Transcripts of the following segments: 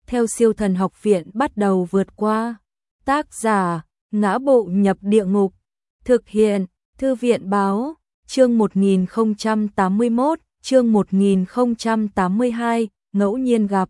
theo siêu thần học viện bắt đầu vượt qua. Tác giả, Ngã Bộ Nhập Địa Ngục. Thực hiện, Thư viện Báo. Chương 1081, chương 1082, ngẫu nhiên gặp.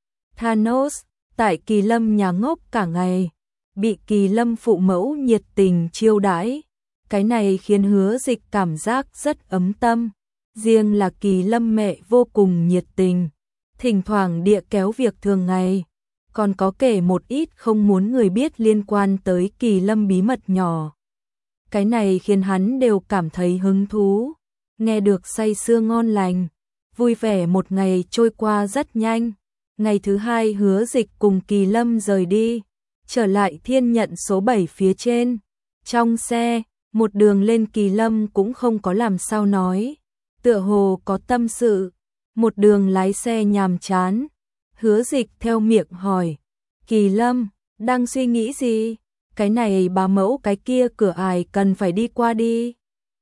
Thanos, tại Kỳ Lâm nhà ngốc cả ngày, bị Kỳ Lâm phụ mẫu nhiệt tình chiêu đãi. Cái này khiến Hứa Dịch cảm giác rất ấm tâm. Riêng là Kỳ Lâm mẹ vô cùng nhiệt tình, thỉnh thoảng địa kéo việc thường ngày, còn có kể một ít không muốn người biết liên quan tới Kỳ Lâm bí mật nhỏ. Cái này khiến hắn đều cảm thấy hứng thú, nghe được say sưa ngon lành, vui vẻ. Một ngày trôi qua rất nhanh. Ngày thứ hai Hứa Dịch cùng Kỳ Lâm rời đi, trở lại thiên nhận số 7 phía trên. Trong xe, một đường lên Kỳ Lâm cũng không có làm sao nói, tựa hồ có tâm sự. Một đường lái xe nhàm chán, Hứa Dịch theo miệng hỏi, Kỳ Lâm, đang suy nghĩ gì? Cái này bá mẫu cái kia cửa ải cần phải đi qua đi.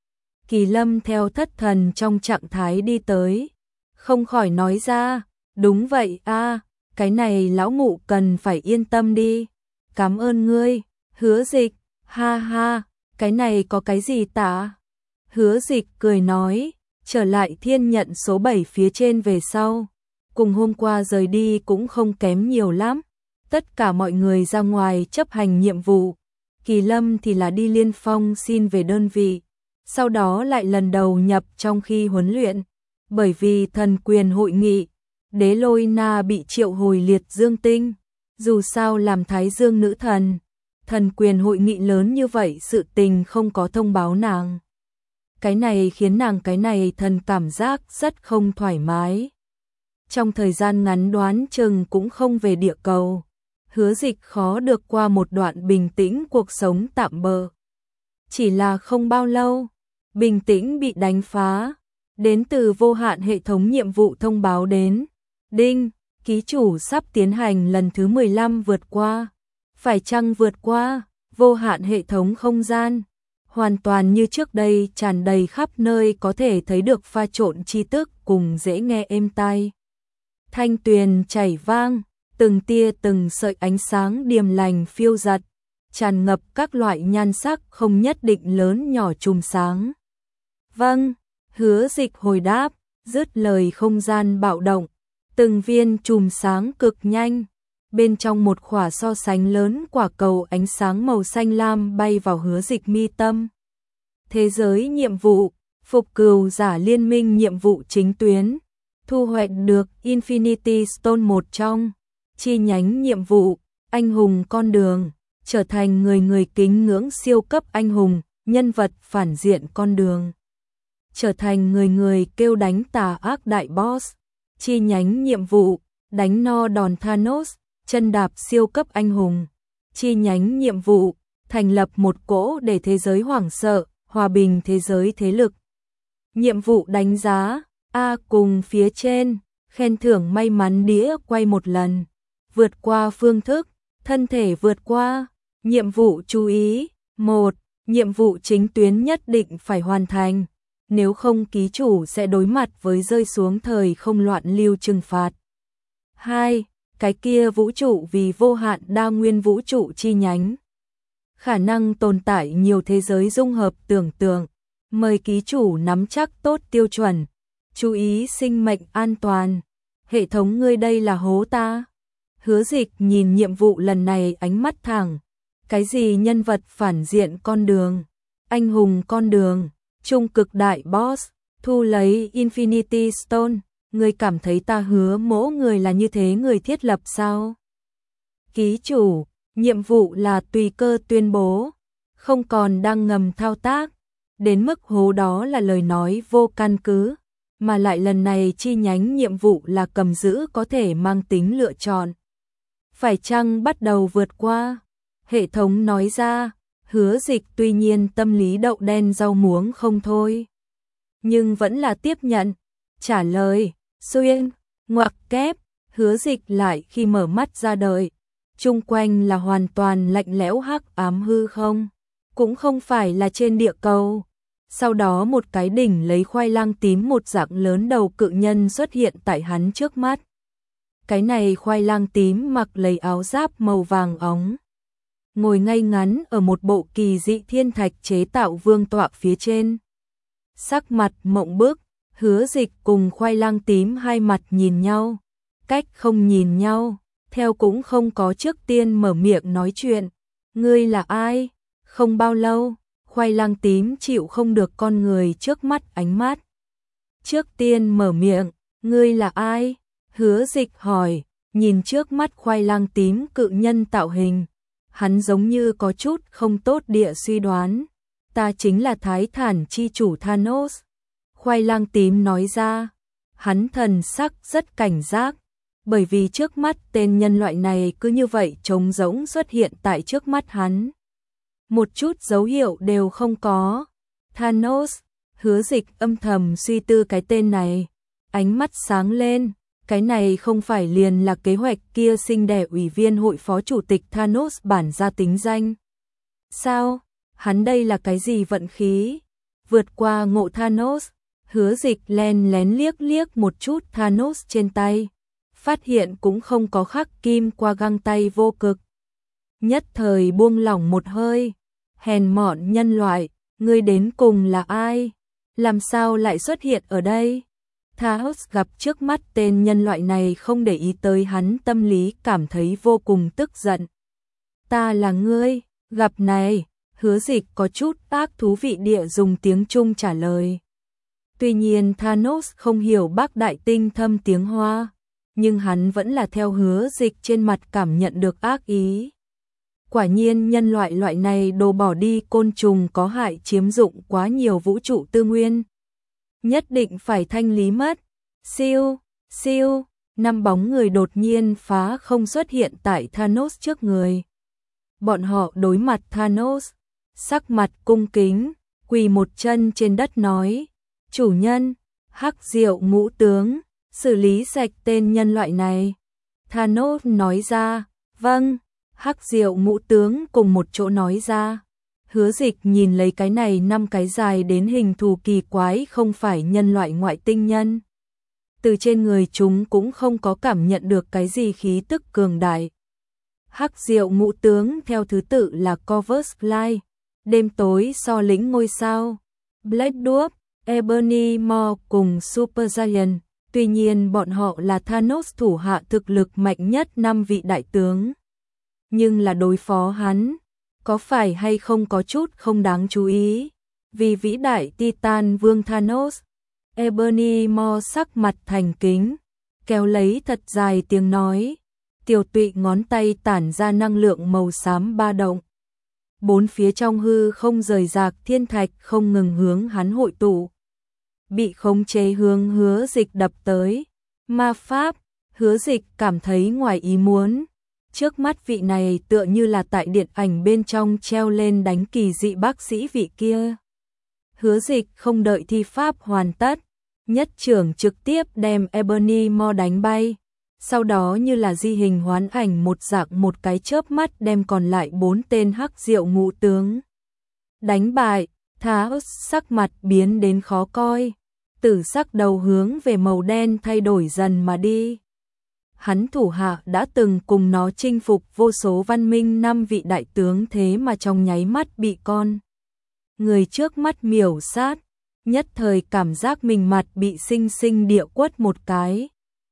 Kỳ Lâm theo thất thần trong trạng thái đi tới, không khỏi nói ra, đúng vậy a, cái này lão mụ cần phải yên tâm đi. Cảm ơn ngươi, Hứa Dịch, ha ha, cái này có cái gì tả? Hứa Dịch cười nói, trở lại thiên nhận số 7 phía trên về sau, cùng hôm qua rời đi cũng không kém nhiều lắm. Tất cả mọi người ra ngoài chấp hành nhiệm vụ, Kỳ Lâm thì là đi Liên Phong xin về đơn vị, sau đó lại lần đầu nhập trong khi huấn luyện. Bởi vì thần quyền hội nghị, Đế Lôi Na bị triệu hồi liệt dương tinh. Dù sao làm Thái Dương nữ thần, thần quyền hội nghị lớn như vậy sự tình không có thông báo nàng. Cái này khiến nàng cái này thần cảm giác rất không thoải mái. Trong thời gian ngắn đoán chừng cũng không về địa cầu. Hứa Dịch khó được qua một đoạn bình tĩnh cuộc sống tạm bợ. Chỉ là không bao lâu, bình tĩnh bị đánh phá. Đến từ vô hạn hệ thống nhiệm vụ thông báo đến. Đinh, ký chủ sắp tiến hành lần thứ 15 vượt qua. Phải chăng vượt qua vô hạn hệ thống không gian? Hoàn toàn như trước đây, tràn đầy khắp nơi có thể thấy được pha trộn tri thức cùng dễ nghe êm tai. Thanh tuyền chảy vang, từng tia từng sợi ánh sáng điềm lành phiêu dật, tràn ngập các loại nhan sắc không nhất định lớn nhỏ chùm sáng. Vâng, Hứa Dịch hồi đáp, dứt lời không gian bạo động, từng viên chùm sáng cực nhanh. Bên trong một khỏa so sánh lớn quả cầu ánh sáng màu xanh lam bay vào Hứa Dịch mi tâm. Thế giới nhiệm vụ, phục cừu giả liên minh nhiệm vụ chính tuyến, thu hoạch được Infinity Stone một trong chi nhánh nhiệm vụ, anh hùng con đường, trở thành người kính ngưỡng siêu cấp anh hùng, nhân vật phản diện con đường. Trở thành người kêu đánh tà ác đại boss, chi nhánh nhiệm vụ, đánh no đòn Thanos, chân đạp siêu cấp anh hùng. Chi nhánh nhiệm vụ, thành lập một cỗ để thế giới hoảng sợ, hòa bình thế giới thế lực. Nhiệm vụ đánh giá, A cùng phía trên, khen thưởng may mắn đĩa quay một lần. Vượt qua phương thức, thân thể vượt qua. Nhiệm vụ chú ý, 1. Nhiệm vụ chính tuyến nhất định phải hoàn thành. Nếu không ký chủ sẽ đối mặt với rơi xuống thời không loạn lưu trừng phạt. 2. Cái kia vũ trụ vì vô hạn đa nguyên vũ trụ chi nhánh. Khả năng tồn tại nhiều thế giới dung hợp tưởng tượng. Mời ký chủ nắm chắc tốt tiêu chuẩn. Chú ý sinh mệnh an toàn. Hệ thống ngươi đây là hố ta. Hứa Dịch nhìn nhiệm vụ lần này ánh mắt thẳng. Cái gì nhân vật phản diện con đường, anh hùng con đường, trung cực đại boss, thu lấy Infinity Stone, ngươi cảm thấy ta hứa mỗ người là như thế người thiết lập sao? Ký chủ, nhiệm vụ là tùy cơ tuyên bố, không còn đang ngầm thao tác, đến mức hố đó là lời nói vô căn cứ, mà lại lần này chi nhánh nhiệm vụ là cầm giữ có thể mang tính lựa chọn. Phải chăng bắt đầu vượt qua? Hệ thống nói ra. Hứa Dịch tuy nhiên tâm lý đậu đen rau muống không thôi, nhưng vẫn là tiếp nhận. Trả lời, xuyên, ngoặc kép. Hứa Dịch lại khi mở mắt ra đời, chung quanh là hoàn toàn lạnh lẽo hắc ám hư không, cũng không phải là trên địa cầu. Sau đó một cái đỉnh lấy khoai lang tím một dạng lớn đầu cự nhân xuất hiện tại hắn trước mắt. Cái này khoai lang tím mặc lấy áo giáp màu vàng óng, ngồi ngay ngắn ở một bộ kỳ dị thiên thạch chế tạo vương tọa phía trên. Sắc mặt mộng bức, Hứa Dịch cùng khoai lang tím hai mặt nhìn nhau, cách không nhìn nhau, theo cũng không có trước tiên mở miệng nói chuyện. Ngươi là ai? Không bao lâu, khoai lang tím chịu không được con người trước mắt ánh mắt. Trước tiên mở miệng, ngươi là ai? Hứa Dịch hỏi, nhìn trước mắt khoai lang tím cự nhân tạo hình. Hắn giống như có chút không tốt địa suy đoán. Ta chính là Thái Thản chi chủ Thanos. Khoai lang tím nói ra, hắn thần sắc rất cảnh giác, bởi vì trước mắt tên nhân loại này cứ như vậy trống rỗng xuất hiện tại trước mắt hắn. Một chút dấu hiệu đều không có. Thanos, Hứa Dịch âm thầm suy tư cái tên này, ánh mắt sáng lên, cái này không phải liền là kế hoạch kia sinh đẻ ủy viên hội phó chủ tịch Thanos bản gia tính danh. Sao? Hắn đây là cái gì vận khí? Vượt qua ngộ Thanos, Hứa Dịch len lén liếc liếc một chút Thanos trên tay, phát hiện cũng không có khắc kim qua găng tay vô cực. Nhất thời buông lỏng một hơi, hèn mọn nhân loại, ngươi đến cùng là ai? Làm sao lại xuất hiện ở đây? Thanos gặp trước mắt tên nhân loại này không để ý tới hắn, tâm lý cảm thấy vô cùng tức giận. Ta là ngươi, gặp này, Hứa Dịch có chút ác thú vị địa dùng tiếng Trung trả lời. Tuy nhiên Thanos không hiểu Bắc Đại Tinh thâm tiếng Hoa, nhưng hắn vẫn là theo Hứa Dịch trên mặt cảm nhận được ác ý. Quả nhiên nhân loại loại này đồ bỏ đi côn trùng có hại, chiếm dụng quá nhiều vũ trụ tư nguyên. Nhất định phải thanh lý mất. Siêu, siêu, 5 bóng người đột nhiên phá không xuất hiện tại Thanos trước người. Bọn họ đối mặt Thanos, sắc mặt cung kính, quỳ một chân trên đất nói, chủ nhân, Hắc Diệu ngũ tướng, xử lý sạch tên nhân loại này. Thanos nói ra, vâng. Hắc Diệu ngũ tướng cùng một chỗ nói ra. Hứa Dịch nhìn lấy cái này 5 cái dài đến hình thù kỳ quái không phải nhân loại ngoại tinh nhân. Từ trên người chúng cũng không có cảm nhận được cái gì khí tức cường đại. Hắc Diệu ngũ tướng theo thứ tự là Corvus Glide, đêm tối so lĩnh ngôi sao, Black Dwarf, Ebony Maw cùng Super Giant. Tuy nhiên bọn họ là Thanos thủ hạ thực lực mạnh nhất 5 vị đại tướng. Nhưng là đối phó hắn, có phải hay không có chút không đáng chú ý? Vì vĩ đại Titan Vương Thanos, Ebony Maw sắc mặt thành kính, kéo lấy thật dài tiếng nói, tiểu tụy ngón tay tản ra năng lượng màu xám ba động. Bốn phía trong hư không rời rạc thiên thạch không ngừng hướng hắn hội tụ. Bị khống chế hướng Hứa Dịch đập tới. Ma pháp, Hứa Dịch cảm thấy ngoài ý muốn. Trước mắt vị này tựa như là tại điện ảnh bên trong treo lên đánh kỳ dị bác sĩ vị kia. Hứa Dịch không đợi thi pháp hoàn tất, nhất trưởng trực tiếp đem Ebony Maw đánh bay. Sau đó như là di hình hoán ảnh một dạng một cái chớp mắt đem còn lại 4 tên Hắc Diệu ngũ tướng đánh bại. Thanos sắc mặt biến đến khó coi, tử sắc đầu hướng về màu đen thay đổi dần mà đi. Hắn thủ hạ đã từng cùng nó chinh phục vô số văn minh 5 vị đại tướng, thế mà trong nháy mắt bị con người trước mắt miểu sát, nhất thời cảm giác mình mặt bị sinh sinh địa quất một cái.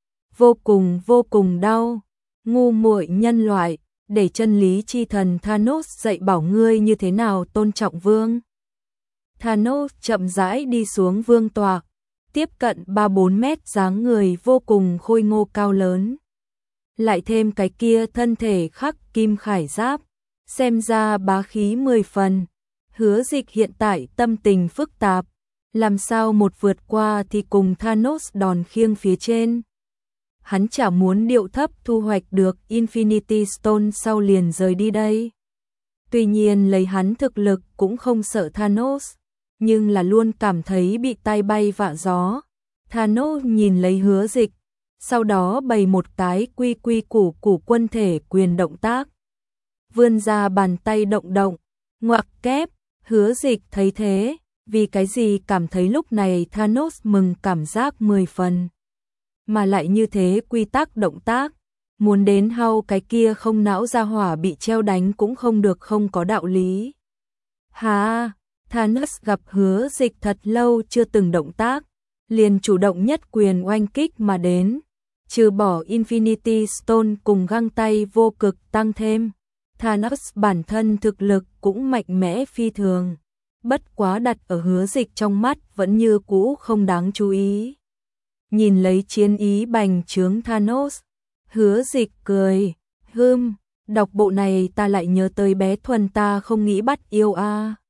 Vô cùng đau. Ngu muội nhân loại, để chân lý chi thần Thanos dạy bảo ngươi như thế nào tôn trọng vương. Thanos chậm rãi đi xuống vương tọa, tiếp cận 3-4 mét, dáng người vô cùng khôi ngô cao lớn. Lại thêm cái kia thân thể khắc kim khải giáp, xem ra bá khí 10 phần. Hứa Dịch hiện tại tâm tình phức tạp, làm sao một vượt qua thì cùng Thanos đòn khiêng phía trên. Hắn chả muốn điệu thấp thu hoạch được Infinity Stone sau liền rời đi đây. Tuy nhiên lấy hắn thực lực cũng không sợ Thanos, nhưng là luôn cảm thấy bị tai bay vạ gió. Thanos nhìn lấy Hứa Dịch, sau đó bày một cái quy củ quân thể quyền động tác. Vươn ra bàn tay động động, ngoặc kép. Hứa Dịch thấy thế, vì cái gì cảm thấy lúc này Thanos mừng cảm giác 10 phần. mà lại như thế quy tắc động tác. Muốn đến hao cái kia không não ra hỏa bị treo đánh cũng không được, không có đạo lý. Hà, Thanos gặp Hứa Dịch thật lâu chưa từng động tác, liền chủ động nhất quyền oanh kích mà đến. Trừ bỏ Infinity Stone cùng găng tay vô cực tăng thêm, Thanos bản thân thực lực cũng mạnh mẽ phi thường. Bất quá đặt ở Hứa Dịch trong mắt vẫn như cũ không đáng chú ý. Nhìn lấy chiến ý bành trướng Thanos, Hứa Dịch cười, đọc bộ này ta lại nhớ tới bé Thuần ta không nghĩ bắt yêu a.